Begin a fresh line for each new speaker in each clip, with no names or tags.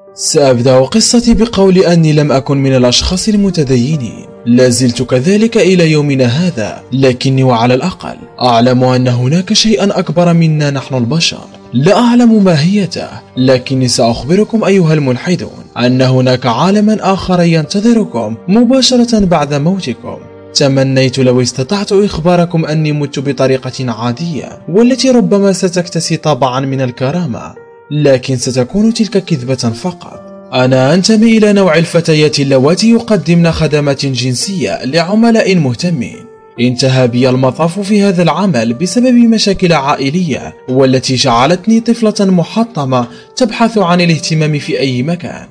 سأبدأ قصتي بقول أني لم أكن من الأشخاص المتدينين، لازلت كذلك إلى يومنا هذا، لكني وعلى الأقل أعلم أن هناك شيئا أكبر منا نحن البشر، لا أعلم ماهيته، لكني سأخبركم أيها الملحدون أن هناك عالما آخر ينتظركم مباشرة بعد موتكم. تمنيت لو استطعت إخباركم أني مت بطريقة عادية، والتي ربما ستكتسي طابعا من الكرامة، لكن ستكون تلك كذبة فقط. أنا أنتمي إلى نوع الفتيات اللواتي يقدمن خدمات جنسية لعملاء مهتمين. انتهى بي المطاف في هذا العمل بسبب مشاكل عائلية، والتي جعلتني طفلة محطمة تبحث عن الاهتمام في أي مكان.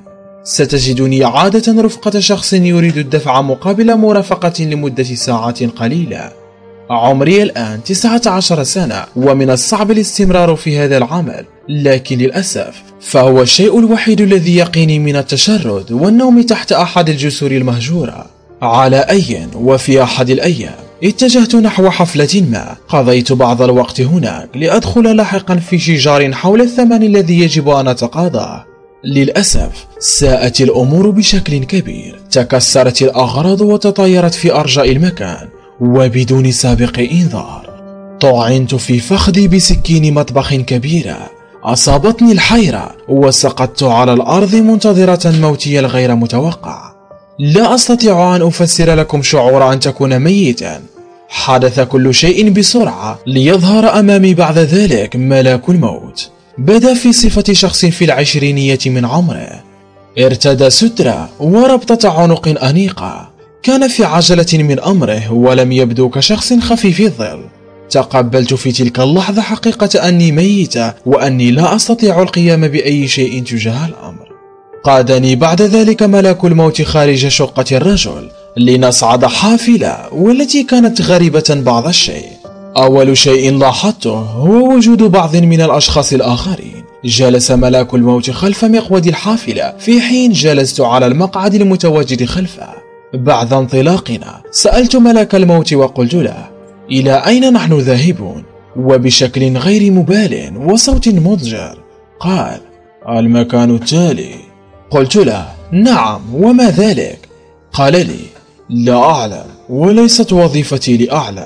ستجدني عادة رفقة شخص يريد الدفع مقابل مرافقة لمدة ساعات قليلة. عمري الآن 19 سنة، ومن الصعب الاستمرار في هذا العمل، لكن للأسف فهو الشيء الوحيد الذي يقيني من التشرد والنوم تحت أحد الجسور المهجورة. على أي وفي أحد الأيام اتجهت نحو حفلة ما، قضيت بعض الوقت هناك لأدخل لاحقا في شجار حول الثمن الذي يجب أن أتقاضاه. للأسف ساءت الأمور بشكل كبير، تكسرت الأغراض وتطايرت في أرجاء المكان وبدون سابق إنذار. طعنت في فخذي بسكين مطبخ كبيرة، أصابتني الحيرة وسقطت على الأرض منتظرة موتي الغير متوقع. لا أستطيع أن أفسر لكم شعور أن تكون ميتا. حدث كل شيء بسرعة ليظهر أمامي بعد ذلك ملاك الموت. بدأ في صفة شخص في العشرينية من عمره، ارتدى سترة وربطة عنق أنيقة، كان في عجلة من أمره ولم يبدو كشخص خفيف الظل. تقبلت في تلك اللحظة حقيقة أني ميتة وأني لا أستطيع القيام بأي شيء تجاه الأمر. قادني بعد ذلك ملاك الموت خارج شقة الرجل لنصعد حافلة، والتي كانت غريبة بعض الشيء. أول شيء لاحظته هو وجود بعض من الأشخاص الآخرين. جلس ملاك الموت خلف مقود الحافلة، في حين جلست على المقعد المتواجد خلفه. بعد انطلاقنا سألت ملاك الموت وقلت له: إلى أين نحن ذاهبون؟ وبشكل غير مبال وصوت مضجر قال: المكان التالي. قلت له: نعم، وما ذلك؟ قال لي: لا أعلم، وليست وظيفتي لأعلم.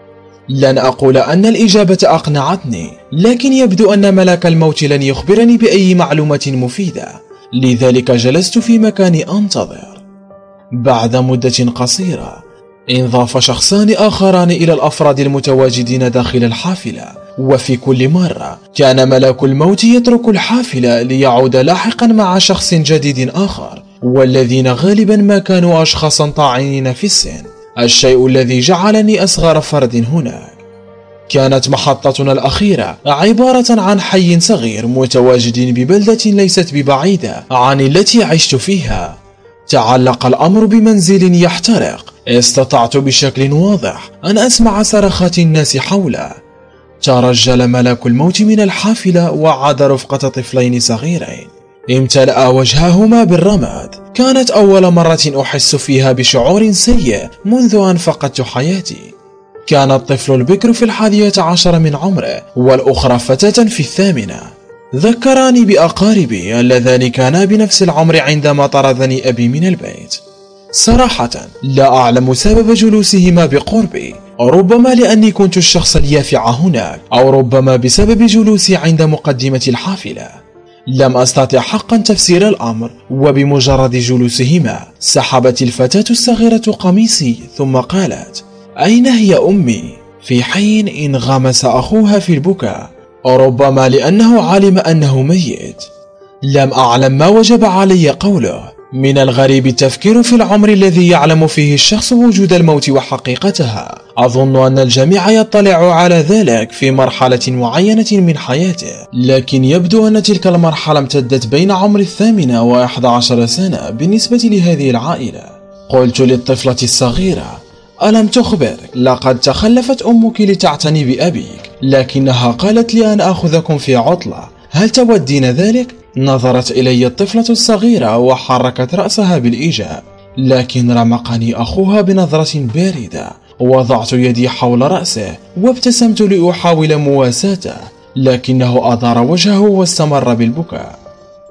لن أقول أن الإجابة أقنعتني، لكن يبدو أن ملاك الموت لن يخبرني بأي معلومة مفيدة، لذلك جلست في مكاني أنتظر. بعد مدة قصيرة انضاف شخصان آخران إلى الأفراد المتواجدين داخل الحافلة، وفي كل مرة كان ملاك الموت يترك الحافلة ليعود لاحقا مع شخص جديد آخر، والذين غالبا ما كانوا أشخاصا طاعنين في السن، الشيء الذي جعلني أصغر فرد هناك. كانت محطتنا الأخيرة عبارة عن حي صغير متواجد ببلدة ليست ببعيدة عن التي عشت فيها. تعلق الأمر بمنزل يحترق. استطعت بشكل واضح أن أسمع صرخات الناس حوله. ترجل ملاك الموت من الحافلة وعاد رفقة طفلين صغيرين امتلأ وجههما بالرماد. كانت أول مرة أحس فيها بشعور سيء منذ أن فقدت حياتي. كان الطفل البكر في 11 من عمره، والأخرى فتاة في 8. ذكراني بأقاربي اللذان كانا بنفس العمر عندما طردني أبي من البيت. صراحة لا أعلم سبب جلوسهما بقربي، ربما لأني كنت الشخص اليافع هناك، أو ربما بسبب جلوسي عند مقدمة الحافلة. لم أستطع حقا تفسير الأمر، وبمجرد جلوسهما سحبت الفتاة الصغيرة قميصي ثم قالت: أين هي أمي؟ في حين انغمس أخوها في البكاء، ربما لأنه علم أنه ميت. لم أعلم ما وجب علي قوله. من الغريب التفكير في العمر الذي يعلم فيه الشخص وجود الموت وحقيقتها. أظن أن الجميع يطلع على ذلك في مرحلة معينة من حياته، لكن يبدو أن تلك المرحلة امتدت بين عمر 8 و11 سنة بالنسبة لهذه العائلة. قلت للطفلة الصغيرة: ألم تخبر لقد تخلفت أمك لتعتني بأبيك، لكنها قالت لي أن أخذكم في عطلة، هل تودين ذلك؟ نظرت إلي الطفلة الصغيرة وحركت رأسها بالإيجاب، لكن رمقني أخوها بنظرة باردة. وضعت يدي حول رأسه وابتسمت لأحاول مواساته، لكنه أدار وجهه واستمر بالبكاء.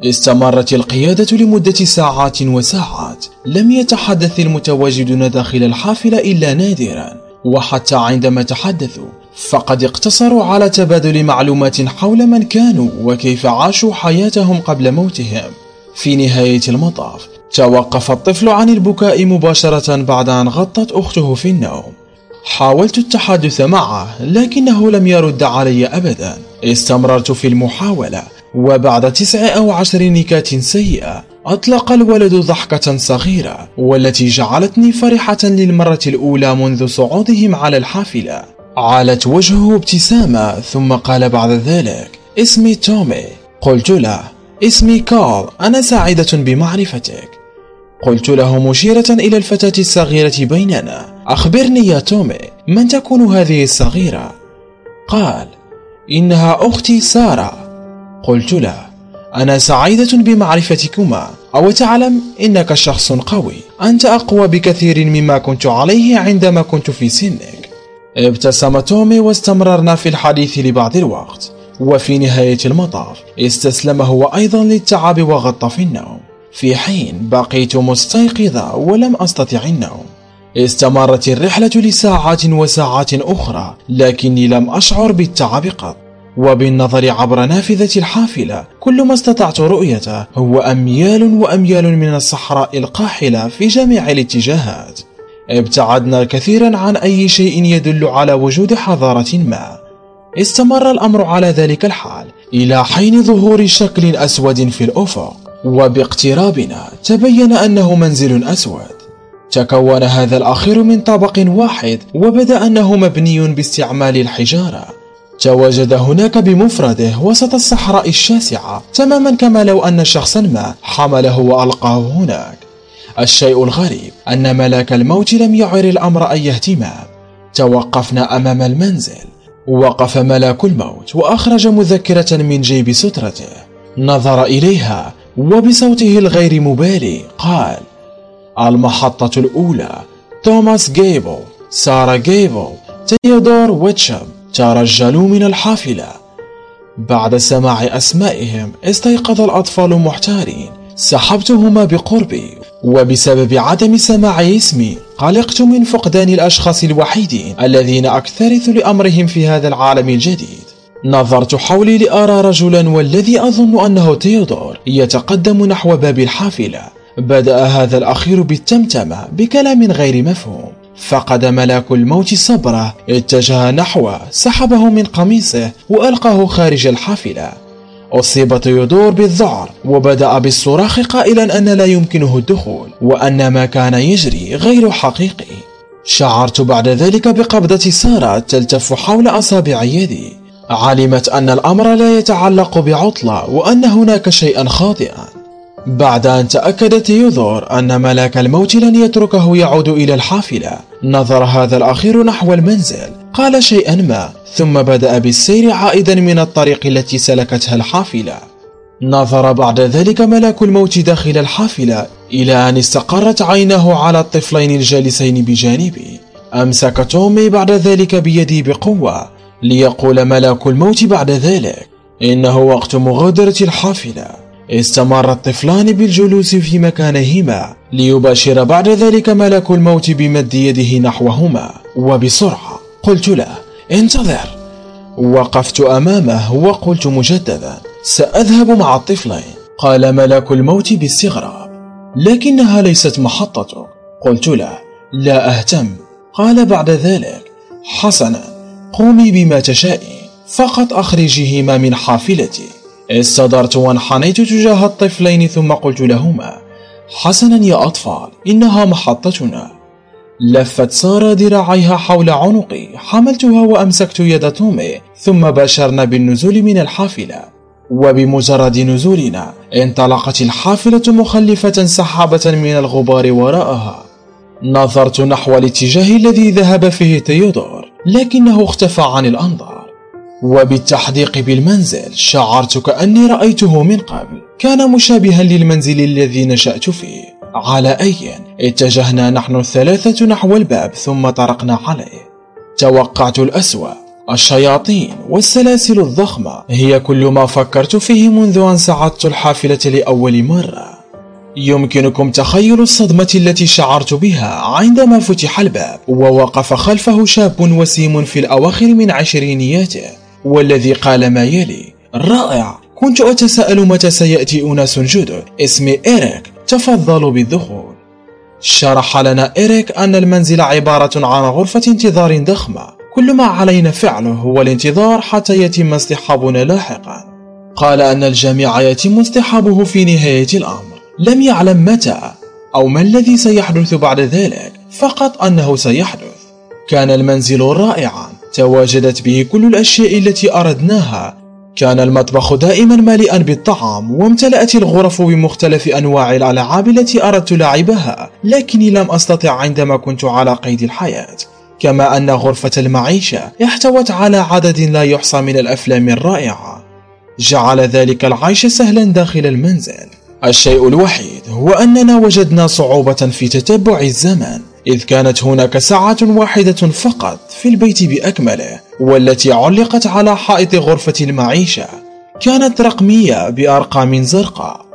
استمرت القيادة لمدة ساعات وساعات. لم يتحدث المتواجدون داخل الحافلة إلا نادرا، وحتى عندما تحدثوا فقد اقتصروا على تبادل معلومات حول من كانوا وكيف عاشوا حياتهم قبل موتهم. في نهاية المطاف توقف الطفل عن البكاء مباشرة بعد أن غطت أخته في النوم. حاولت التحدث معه لكنه لم يرد علي أبدا. استمررت في المحاولة، وبعد 9 أو 10 نكات سيئة أطلق الولد ضحكة صغيرة والتي جعلتني فرحة للمرة الأولى منذ صعودهم على الحافلة. علت وجهه ابتسامة ثم قال بعد ذلك: اسمي تومي. قلت له: اسمي كارل، أنا سعيدة بمعرفتك. قلت له مشيرة إلى الفتاة الصغيرة بيننا: أخبرني يا تومي، من تكون هذه الصغيرة؟ قال: إنها أختي سارة. قلت له: أنا سعيدة بمعرفتكما، أو تعلم إنك شخص قوي، أنت أقوى بكثير مما كنت عليه عندما كنت في سنك. ابتسم تومي واستمررنا في الحديث لبعض الوقت، وفي نهاية المطاف استسلم هو أيضا للتعب وغط في النوم، في حين بقيت مستيقظة ولم أستطع النوم. استمرت الرحلة لساعات وساعات أخرى لكني لم أشعر بالتعب قط، وبالنظر عبر نافذة الحافلة كل ما استطعت رؤيته هو أميال وأميال من الصحراء القاحلة في جميع الاتجاهات. ابتعدنا كثيرا عن أي شيء يدل على وجود حضارة ما. استمر الأمر على ذلك الحال إلى حين ظهور شكل أسود في الأفق، وباقترابنا تبين أنه منزل أسود. تكون هذا الأخير من طابق واحد، وبدا أنه مبني باستعمال الحجارة. تواجد هناك بمفرده وسط الصحراء الشاسعة، تماما كما لو أن شخصا ما حمله وألقاه هناك. الشيء الغريب أن ملاك الموت لم يعر الأمر أي اهتمام. توقفنا أمام المنزل. وقف ملاك الموت وأخرج مذكرة من جيب سترته. نظر إليها وبصوته الغير مبالي قال: المحطة الأولى، توماس جيبل، سارة جيبل، تيودور ويتشم ترجلوا من الحافلة. بعد سماع أسمائهم استيقظ الأطفال محتارين. سحبتهما بقربي، وبسبب عدم سماع اسمي قلقت من فقدان الأشخاص الوحيدين الذين أكترث لأمرهم في هذا العالم الجديد. نظرت حولي لأرى رجلا، والذي أظن أنه تيودور، يتقدم نحو باب الحافلة. بدأ هذا الأخير بالتمتمة بكلام غير مفهوم. فقد ملاك الموت صبره، اتجه نحوه، سحبه من قميصه وألقاه خارج الحافلة. أصيب تيودور بالذعر وبدأ بالصراخ قائلا أن لا يمكنه الدخول، وأن ما كان يجري غير حقيقي. شعرت بعد ذلك بقبضة سارة تلتف حول أصابع يدي. علمت أن الأمر لا يتعلق بعطلة، وأن هناك شيئا خاطئا. بعد أن تأكد تيودور أن ملاك الموت لن يتركه يعود إلى الحافلة، نظر هذا الأخير نحو المنزل، قال شيئا ما، ثم بدأ بالسير عائدا من الطريق التي سلكتها الحافلة. نظر بعد ذلك ملاك الموت داخل الحافلة إلى أن استقرت عينه على الطفلين الجالسين بجانبي. أمسك تومي بعد ذلك بيدي بقوة ليقول ملاك الموت بعد ذلك: إنه وقت مغادرة الحافلة. استمر الطفلان بالجلوس في مكانهما ليباشر بعد ذلك ملاك الموت بمد يده نحوهما، وبسرعة قلت له: انتظر. وقفت أمامه وقلت مجددا: سأذهب مع الطفلين. قال ملاك الموت باستغراب: لكنها ليست محطتك. قلت له: لا أهتم. قال بعد ذلك: حسنا، قومي بما تشائين، فقط أخرجيهما من حافلتي. استدرت وانحنيت تجاه الطفلين ثم قلت لهما: حسنا يا أطفال، إنها محطتنا. لفت سارة ذراعيها حول عنقي، حملتها وأمسكت يد تومي، ثم باشرنا بالنزول من الحافلة. وبمجرد نزولنا انطلقت الحافلة مخلفة سحابة من الغبار وراءها. نظرت نحو الاتجاه الذي ذهب فيه تيودور، لكنه اختفى عن الأنظار. وبالتحديق بالمنزل شعرت كأني رأيته من قبل، كان مشابها للمنزل الذي نشأت فيه. على أي اتجهنا نحن الثلاثة نحو الباب ثم طرقنا عليه. توقعت الأسوأ، الشياطين والسلاسل الضخمة هي كل ما فكرت فيه منذ أن صعدت الحافلة لأول مرة. يمكنكم تخيل الصدمة التي شعرت بها عندما فتح الباب ووقف خلفه شاب وسيم في الأواخر من عشرينياته، والذي قال ما يلي: رائع، كنت أتساءل متى سيأتي أناس جدد، اسمي إريك، تفضلوا بالدخول. شرح لنا إريك أن المنزل عبارة عن غرفة انتظار ضخمة، كل ما علينا فعله هو الانتظار حتى يتم اصطحابنا لاحقا. قال أن الجميع يتم اصطحابه في نهاية الأمر، لم يعلم متى أو ما الذي سيحدث بعد ذلك، فقط أنه سيحدث. كان المنزل رائعا، تواجدت به كل الأشياء التي أردناها، كان المطبخ دائما مليئا بالطعام، وامتلأت الغرف بمختلف أنواع الألعاب التي أردت لعبها لكني لم أستطع عندما كنت على قيد الحياة. كما أن غرفة المعيشة احتوت على عدد لا يحصى من الأفلام الرائعة، جعل ذلك العيش سهلا داخل المنزل. الشيء الوحيد هو أننا وجدنا صعوبة في تتبع الزمن، إذ كانت هناك ساعة واحدة فقط في البيت بأكمله، والتي علقت على حائط غرفة المعيشة، كانت رقمية بأرقام زرقاء.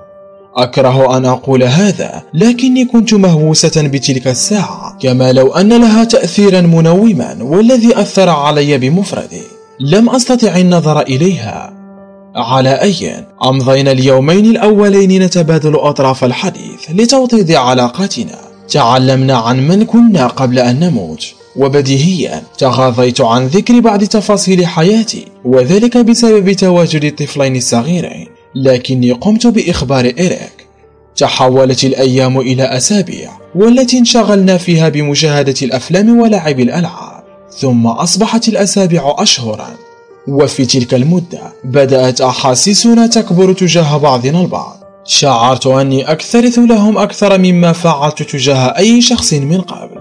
أكره أن أقول هذا، لكني كنت مهووسة بتلك الساعة، كما لو أن لها تأثيرا منوما والذي أثر علي بمفردي. لم أستطع النظر إليها. على أي، أمضينا اليومين الأولين نتبادل أطراف الحديث لتوطيد علاقتنا. تعلمنا عن من كنا قبل أن نموت، وبديهيا تغاضيت عن ذكر بعض تفاصيل حياتي، وذلك بسبب تواجد الطفلين الصغيرين، لكني قمت بإخبار إريك. تحولت الأيام إلى أسابيع، والتي انشغلنا فيها بمشاهدة الأفلام ولعب الألعاب، ثم أصبحت الأسابيع أشهرا، وفي تلك المدة بدأت أحاسيسنا تكبر تجاه بعضنا البعض. شعرت أني أكثرث لهم أكثر مما فعلت تجاه أي شخص من قبل.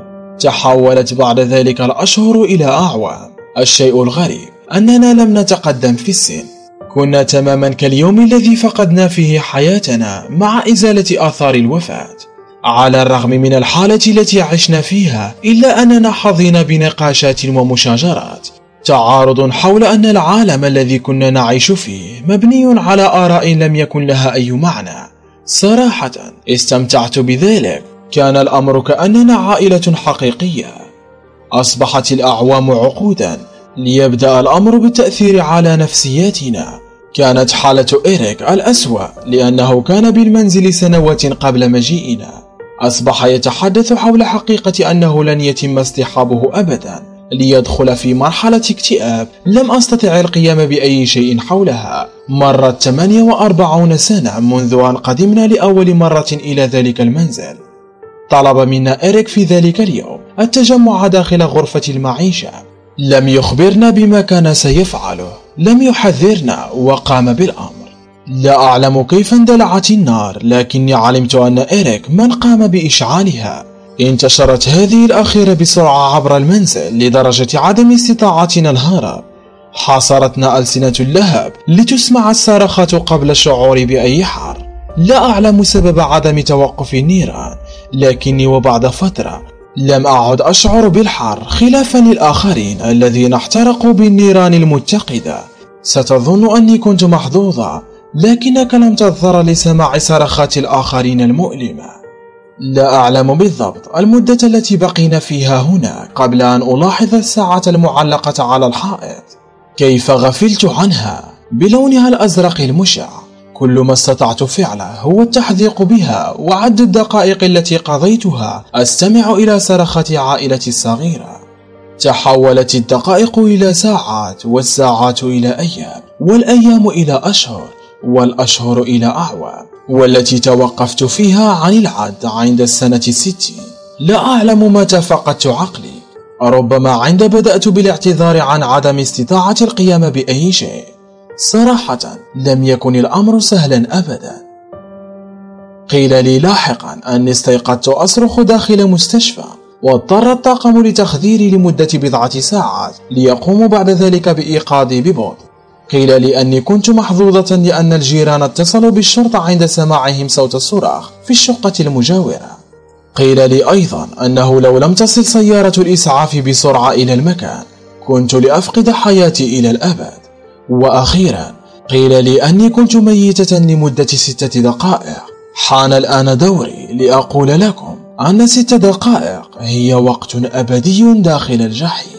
تحولت بعد ذلك الأشهر إلى أعوام. الشيء الغريب أننا لم نتقدم في السن، كنا تماما كاليوم الذي فقدنا فيه حياتنا مع إزالة آثار الوفاة. على الرغم من الحالة التي عشنا فيها، إلا أننا حظينا بنقاشات ومشاجرات، تعارض حول أن العالم الذي كنا نعيش فيه مبني على آراء لم يكن لها أي معنى. صراحة استمتعت بذلك، كان الأمر كأننا عائلة حقيقية. أصبحت الأعوام عقودا، ليبدأ الأمر بالتأثير على نفسياتنا. كانت حالة إريك الأسوأ، لأنه كان بالمنزل سنوات قبل مجيئنا. أصبح يتحدث حول حقيقة أنه لن يتم اصطحابه أبدا، ليدخل في مرحلة اكتئاب لم أستطع القيام بأي شيء حولها. مرت 48 سنة منذ أن قدمنا لأول مرة إلى ذلك المنزل. طلب منا إريك في ذلك اليوم التجمع داخل غرفة المعيشة. لم يخبرنا بما كان سيفعله، لم يحذرنا، وقام بالأمر. لا أعلم كيف اندلعت النار، لكني علمت أن إريك من قام بإشعالها. انتشرت هذه الأخيرة بسرعة عبر المنزل لدرجة عدم استطاعتنا الهرب. حاصرتنا ألسنة اللهب لتسمع الصراخات قبل الشعور بأي حر. لا أعلم سبب عدم توقف النيران، لكني وبعد فترة لم أعد أشعر بالحر، خلافا للآخرين الذين احترقوا بالنيران المتقدة. ستظن أني كنت محظوظة، لكنك لم تضطر لسماع صرخات الآخرين المؤلمة. لا أعلم بالضبط المدة التي بقينا فيها هنا قبل أن ألاحظ الساعة المعلقة على الحائط. كيف غفلت عنها؟ بلونها الأزرق المشع. كل ما استطعت فعله هو التحديق بها وعد الدقائق التي قضيتها أستمع إلى صرخات عائلتي الصغيرة. تحولت الدقائق إلى ساعات، والساعات إلى أيام، والأيام إلى أشهر، والأشهر إلى أعوام، والتي توقفت فيها عن العد عند السنة 60. لا أعلم متى فقدت عقلي، ربما عند بدأت بالاعتذار عن عدم استطاعة القيام بأي شيء. صراحة لم يكن الأمر سهلا أبدا. قيل لي لاحقا أني استيقظت أصرخ داخل مستشفى، واضطر الطاقم لتخديري لمدة بضعة ساعات ليقوموا بعد ذلك بإيقاظي ببطء. قيل لي أني كنت محظوظة لأن الجيران اتصلوا بالشرطة عند سماعهم صوت الصراخ في الشقة المجاورة. قيل لي أيضا أنه لو لم تصل سيارة الإسعاف بسرعة إلى المكان كنت لأفقد حياتي إلى الأبد. وأخيرا قيل لي أني كنت ميتة لمدة 6 دقائق. حان الآن دوري لأقول لكم أن 6 دقائق هي وقت أبدي داخل الجحيم.